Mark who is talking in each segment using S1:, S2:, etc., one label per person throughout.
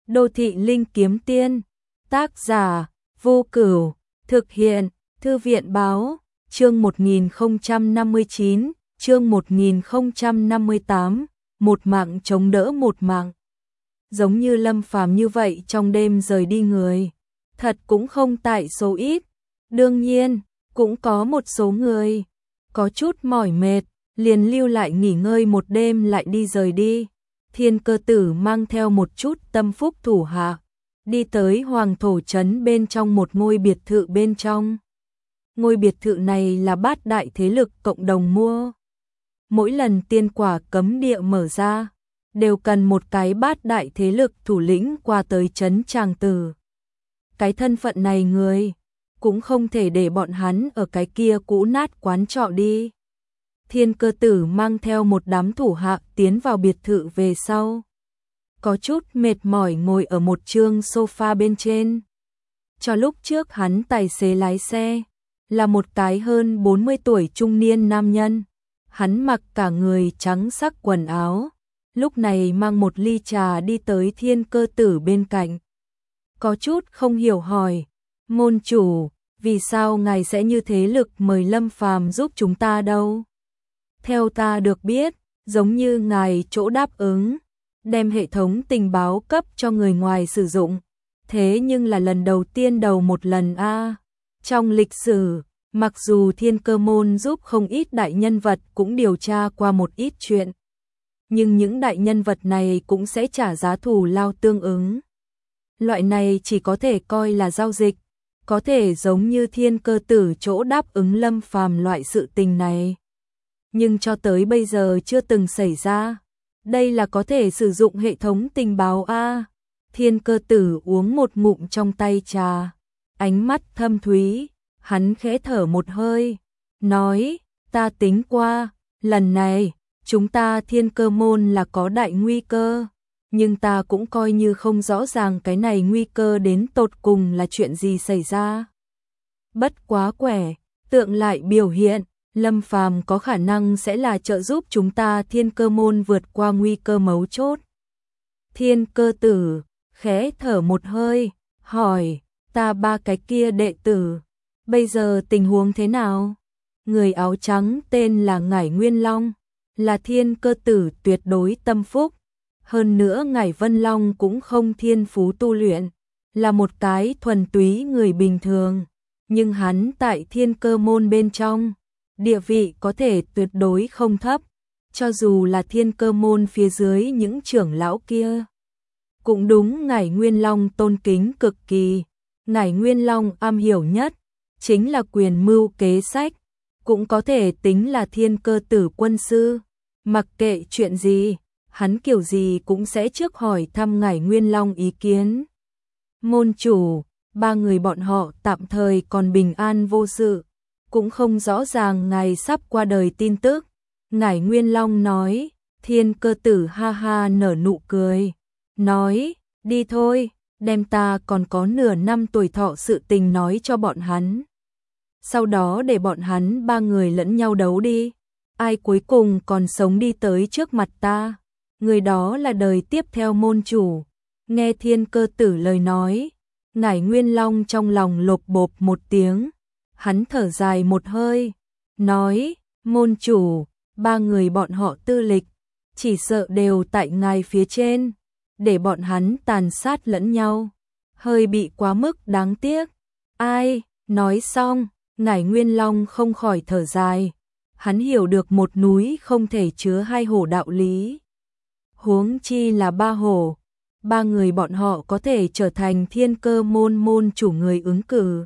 S1: Đô thị linh kiếm tiên. Tác giả Vô Cửu. Thực hiện Thư viện báo. Chương 1059, chương 1058, một mạng chống đỡ một mạng. Giống như Lâm Phàm như vậy trong đêm rời đi người, thật cũng không tại số ít. Đương nhiên, cũng có một số người có chút mỏi mệt, liền lưu lại nghỉ ngơi một đêm lại đi rời đi. Thiên Cơ Tử mang theo một chút tâm phúc thủ hạ, đi tới Hoàng Thổ trấn bên trong một ngôi biệt thự bên trong. Ngôi biệt thự này là bát đại thế lực cộng đồng mua. Mỗi lần tiên quả cấm địa mở ra, đều cần một cái bát đại thế lực thủ lĩnh qua tới trấn Tràng Tử. Cái thân phận này người, cũng không thể để bọn hắn ở cái kia cũ nát quán trọ đi. Thiên Cơ Tử mang theo một đám thủ hạ tiến vào biệt thự về sau. Có chút mệt mỏi ngồi ở một chương sofa bên trên. Cho lúc trước hắn tài xế lái xe, là một cái hơn 40 tuổi trung niên nam nhân. Hắn mặc cả người trắng sắc quần áo, lúc này mang một ly trà đi tới Thiên Cơ Tử bên cạnh. Có chút không hiểu hỏi, môn chủ, vì sao ngài sẽ như thế lực mời Lâm Phàm giúp chúng ta đâu? Theo ta được biết, giống như ngài chỗ đáp ứng, đem hệ thống tình báo cấp cho người ngoài sử dụng. Thế nhưng là lần đầu tiên đầu một lần a. Trong lịch sử, mặc dù Thiên Cơ môn giúp không ít đại nhân vật cũng điều tra qua một ít chuyện, nhưng những đại nhân vật này cũng sẽ trả giá thù lao tương ứng. Loại này chỉ có thể coi là giao dịch, có thể giống như Thiên Cơ Tử chỗ đáp ứng Lâm Phàm loại sự tình này. Nhưng cho tới bây giờ chưa từng xảy ra. Đây là có thể sử dụng hệ thống tình báo a. Thiên Cơ Tử uống một ngụm trong tay trà, ánh mắt thâm thúy, hắn khẽ thở một hơi, nói, ta tính qua, lần này, chúng ta Thiên Cơ môn là có đại nguy cơ, nhưng ta cũng coi như không rõ ràng cái này nguy cơ đến tột cùng là chuyện gì xảy ra. Bất quá quẻ, tượng lại biểu hiện, Lâm Phàm có khả năng sẽ là trợ giúp chúng ta Thiên Cơ môn vượt qua nguy cơ mấu chốt. Thiên Cơ Tử khẽ thở một hơi, hỏi, ta ba cái kia đệ tử, bây giờ tình huống thế nào? Người áo trắng tên là Ngải Nguyên Long, là Thiên Cơ Tử tuyệt đối tâm phúc. Hơn nữa Ngải Vân Long cũng không thiên phú tu luyện, là một cái thuần túy người bình thường. Nhưng hắn tại Thiên Cơ môn bên trong, địa vị có thể tuyệt đối không thấp, cho dù là Thiên Cơ môn phía dưới những trưởng lão kia. Cũng đúng Ngải Nguyên Long tôn kính cực kỳ, Ngải Nguyên Long am hiểu nhất, chính là quyền mưu kế sách, cũng có thể tính là Thiên Cơ Tử quân sư, mặc kệ chuyện gì, hắn kiểu gì cũng sẽ trước hỏi thăm Ngải Nguyên Long ý kiến. Môn chủ, ba người bọn họ tạm thời còn bình an vô sự, cũng không rõ ràng ngài sắp qua đời tin tức. Ngải Nguyên Long nói. Thiên Cơ Tử ha ha nở nụ cười, nói, đi thôi, đem ta còn có nửa năm tuổi thọ sự tình nói cho bọn hắn. Sau đó để bọn hắn ba người lẫn nhau đấu đi, ai cuối cùng còn sống đi tới trước mặt ta, người đó là đời tiếp theo môn chủ. Nghe Thiên Cơ Tử lời nói, Ngải Nguyên Long trong lòng lộp bộp một tiếng, hắn thở dài một hơi, nói, môn chủ, ba người bọn họ tư lịch, chỉ sợ đều tại ngài phía trên, để bọn hắn tàn sát lẫn nhau, hơi bị quá mức đáng tiếc. Ai, nói xong, Ngải Nguyên Long không khỏi thở dài, hắn hiểu được một núi không thể chứa hai hổ đạo lý. Huống chi là ba hổ, ba người bọn họ có thể trở thành Thiên Cơ môn môn chủ người ứng cử.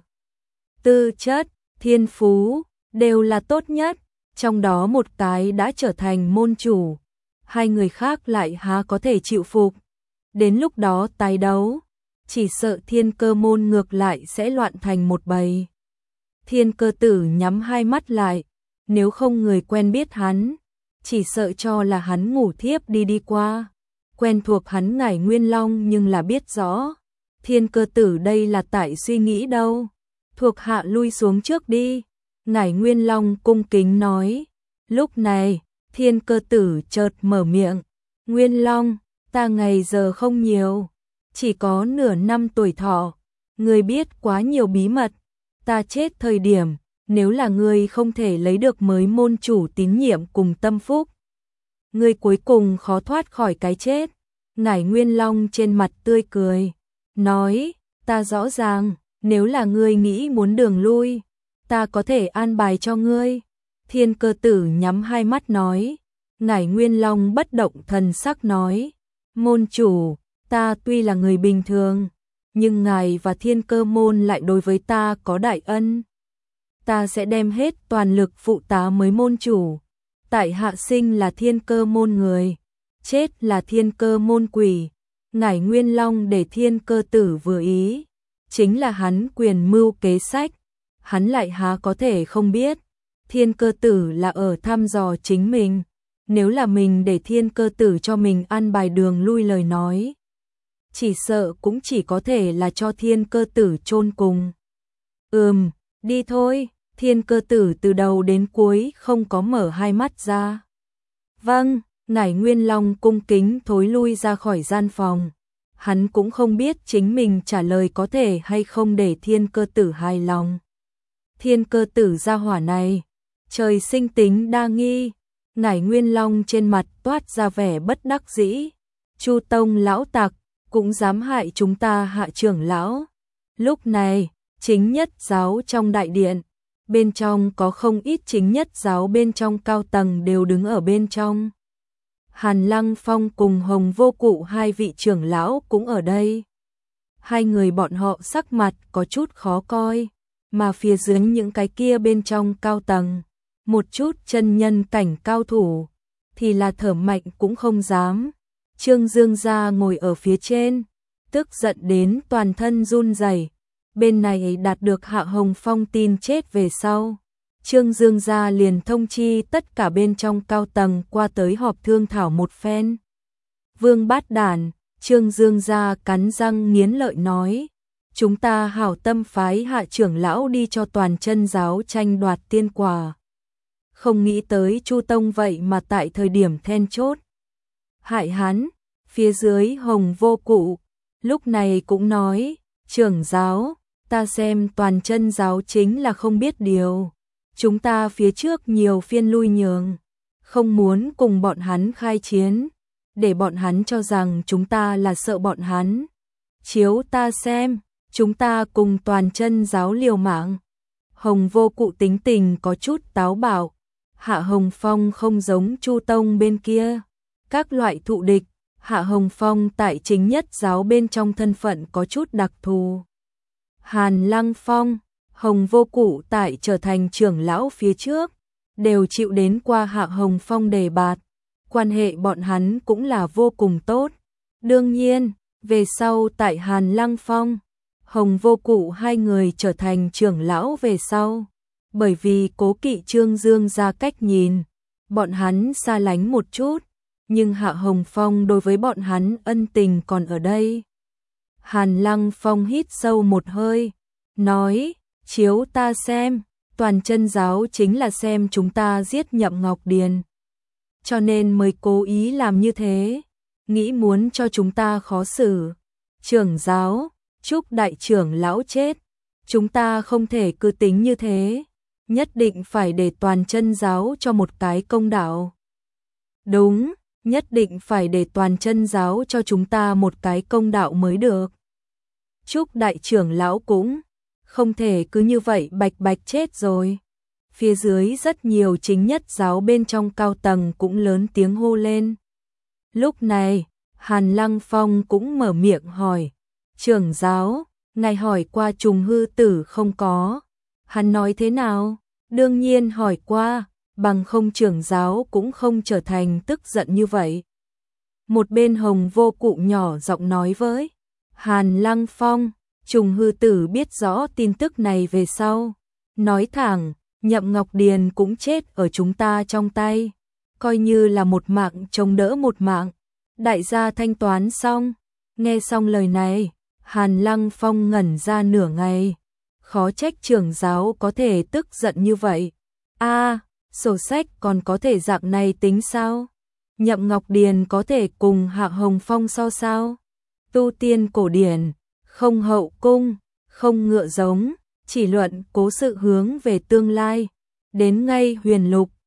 S1: Tư chất, thiên phú, đều là tốt nhất, trong đó một cái đã trở thành môn chủ, hai người khác lại há có thể chịu phục. Đến lúc đó tái đấu, chỉ sợ Thiên Cơ môn ngược lại sẽ loạn thành một bầy. Thiên Cơ Tử nhắm hai mắt lại, nếu không người quen biết hắn, chỉ sợ cho là hắn ngủ thiếp đi qua. Quen thuộc hắn Ngải Nguyên Long nhưng là biết rõ, Thiên Cơ Tử đây là tại suy nghĩ đâu. Thuộc hạ lui xuống trước đi, Ngải Nguyên Long cung kính nói. Lúc này, Thiên Cơ Tử chợt mở miệng, Nguyên Long, ta ngày giờ không nhiều, chỉ có nửa năm tuổi thọ, ngươi biết quá nhiều bí mật, ta chết thời điểm, nếu là ngươi không thể lấy được mới môn chủ tín nhiệm cùng tâm phúc, ngươi cuối cùng khó thoát khỏi cái chết. Ngải Nguyên Long trên mặt tươi cười, nói, ta rõ ràng, nếu là ngươi nghĩ muốn đường lui, ta có thể an bài cho ngươi. Thiên Cơ Tử nhắm hai mắt nói, Ngải Nguyên Long bất động thần sắc nói, môn chủ, ta tuy là người bình thường, nhưng ngài và Thiên Cơ môn lại đối với ta có đại ân. Ta sẽ đem hết toàn lực phụ tá mới môn chủ. Tại hạ sinh là Thiên Cơ môn người, chết là Thiên Cơ môn quỷ. Ngải Nguyên Long để Thiên Cơ Tử vừa ý, chính là hắn quyền mưu kế sách, hắn lại há có thể không biết. Thiên Cơ Tử là ở thăm dò chính mình, nếu là mình để Thiên Cơ Tử cho mình an bài đường lui lời nói, chỉ sợ cũng chỉ có thể là cho Thiên Cơ Tử chôn cùng. Đi thôi. Thiên Cơ Tử từ đầu đến cuối không có mở hai mắt ra. Vâng. Ngải Nguyên Long cung kính thối lui ra khỏi gian phòng. Hắn cũng không biết chính mình trả lời có thể hay không để Thiên Cơ Tử hài lòng. Thiên Cơ Tử gia hỏa này, trời sinh tính đa nghi. Ngải Nguyên Long trên mặt toát ra vẻ bất đắc dĩ. Chu Tông lão tặc, cũng dám hại chúng ta Hạ trưởng lão. Lúc này, chính nhất giáo trong đại điện, bên trong có không ít chính nhất giáo bên trong cao tầng đều đứng ở bên trong. Hàn Lăng Phong cùng Hồng Vô Cụ hai vị trưởng lão cũng ở đây. Hai người bọn họ sắc mặt có chút khó coi, mà phía dưới những cái kia bên trong cao tầng, một chút chân nhân cảnh cao thủ, thì là thở mạnh cũng không dám. Trương Dương Gia ngồi ở phía trên, tức giận đến toàn thân run rẩy. Bên này đạt được Hạ Hồng Phong tin chết về sau, Trương Dương Gia liền thông chi tất cả bên trong cao tầng qua tới họp thương thảo một phen. Vương Bát Đản, Trương Dương Gia cắn răng nghiến lợi nói, chúng ta hảo tâm phái Hạ trưởng lão đi cho toàn chân giáo tranh đoạt tiên quả. Không nghĩ tới Chu Tông vậy mà tại thời điểm then chốt hại hắn. Phía dưới Hồng Vô Cụ lúc này cũng nói, trưởng giáo, ta xem toàn chân giáo chính là không biết điều. Chúng ta phía trước nhiều phiên lui nhường, không muốn cùng bọn hắn khai chiến, để bọn hắn cho rằng chúng ta là sợ bọn hắn. Chiếu ta xem, chúng ta cùng toàn chân giáo liều mạng. Hồng Vô Cụ tính tình có chút táo bạo. Hạ Hồng Phong không giống Chu Tông bên kia, các loại thụ địch. Hạ Hồng Phong tại chính nhất giáo bên trong thân phận có chút đặc thù. Hàn Lăng Phong, Hồng Vô Cụ tại trở thành trưởng lão phía trước, đều chịu đến qua Hạ Hồng Phong đề bạt, quan hệ bọn hắn cũng là vô cùng tốt. Đương nhiên, về sau tại Hàn Lăng Phong, Hồng Vô Cụ hai người trở thành trưởng lão về sau, bởi vì cố kỵ Trương Dương Gia cách nhìn, bọn hắn xa lánh một chút, nhưng Hạ Hồng Phong đối với bọn hắn ân tình còn ở đây. Hàn Lăng Phong hít sâu một hơi, nói, chiếu ta xem, toàn chân giáo chính là xem chúng ta giết Nhậm Ngọc Điền, cho nên mới cố ý làm như thế, nghĩ muốn cho chúng ta khó xử. Trưởng giáo, chúc đại trưởng lão chết, chúng ta không thể cứ tính như thế, nhất định phải để toàn chân giáo cho một cái công đạo. Đúng, nhất định phải để toàn chân giáo cho chúng ta một cái công đạo mới được. Chúc đại trưởng lão cũng không thể cứ như vậy bạch bạch chết rồi. Phía dưới rất nhiều chính nhất giáo bên trong cao tầng cũng lớn tiếng hô lên. Lúc này, Hàn Lăng Phong cũng mở miệng hỏi, trưởng giáo, ngài hỏi qua Trùng Hư Tử không có? Hắn nói thế nào? Đương nhiên hỏi qua, bằng không trưởng giáo cũng không trở thành tức giận như vậy. Một bên Hồng Vô Cụ nhỏ giọng nói với Hàn Lăng Phong, Trùng Hư Tử biết rõ tin tức này về sau, nói thẳng, Nhậm Ngọc Điền cũng chết ở chúng ta trong tay, coi như là một mạng chống đỡ một mạng, đại gia thanh toán xong. Nghe xong lời này, Hàn Lăng Phong ngẩn ra nửa ngày, khó trách trưởng giáo có thể tức giận như vậy. Sổ sách còn có thể dạng này tính sao? Nhậm Ngọc Điền có thể cùng Hạ Hồng Phong so sao? tu tiên cổ điển, không hậu cung, không ngựa giống, chỉ luận cố sự hướng về tương lai. Đến ngay huyền lục,